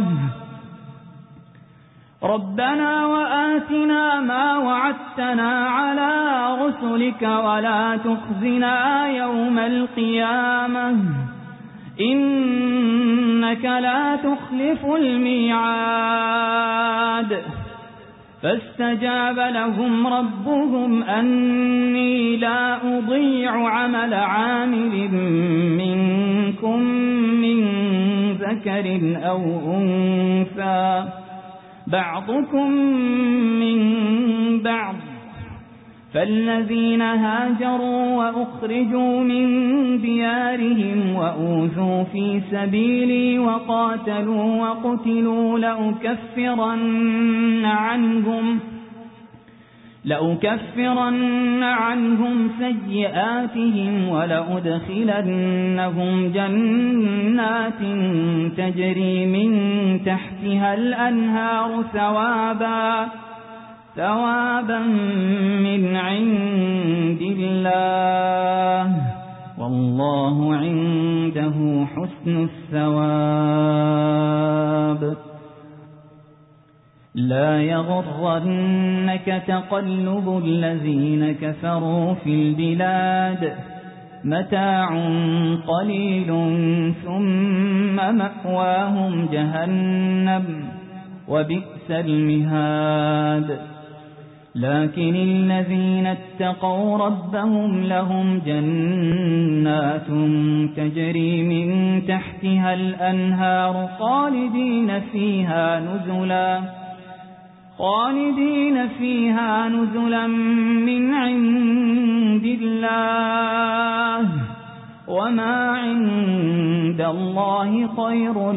ربنا وآتنا ما وعدتنا على رسلك ولا تخزنا يوم القيامة إنك لا تخلف الميعاد فاستجاب لهم ربهم أني لا أضيع عمل عامل منكم من ذكر أو أنثى بعضكم من بعض فالذين هاجروا وأخرجوا من ديارهم وأوذوا في سبيلي وقاتلوا وقتلوا لأكفرن عنهم سيئاتهم ولأدخلنهم جنات تجري من تحتها الأنهار ثوابا من عند الله والله عنده حسن الثواب لا يغرنك تقلب الذين كفروا في البلاد متاع قليل ثم مأواهم جهنم وبئس المهاد لكن الذين اتقوا ربهم لهم جنات تجري من تحتها الأنهار خالدين فيها نزلا من عند الله وما عند الله خير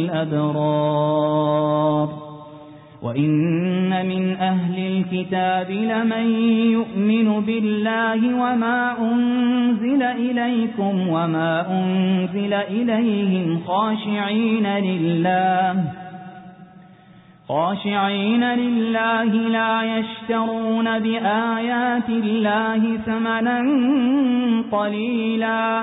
للأبرار وإن من أهل الكتاب لمن يؤمن بالله وما أنزل إليكم وما أنزل إليهم خاشعين لله لا يشترون بآيات الله ثمنا قليلا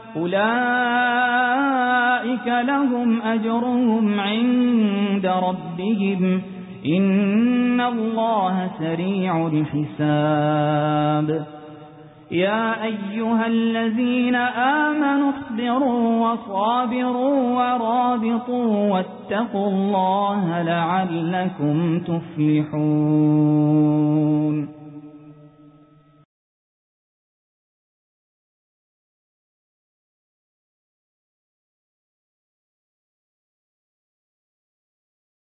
أولئك لهم أجرهم عند ربهم إن الله سريع الحساب يا أيها الذين آمنوا اصبروا وصابروا ورابطوا واتقوا الله لعلكم تفلحون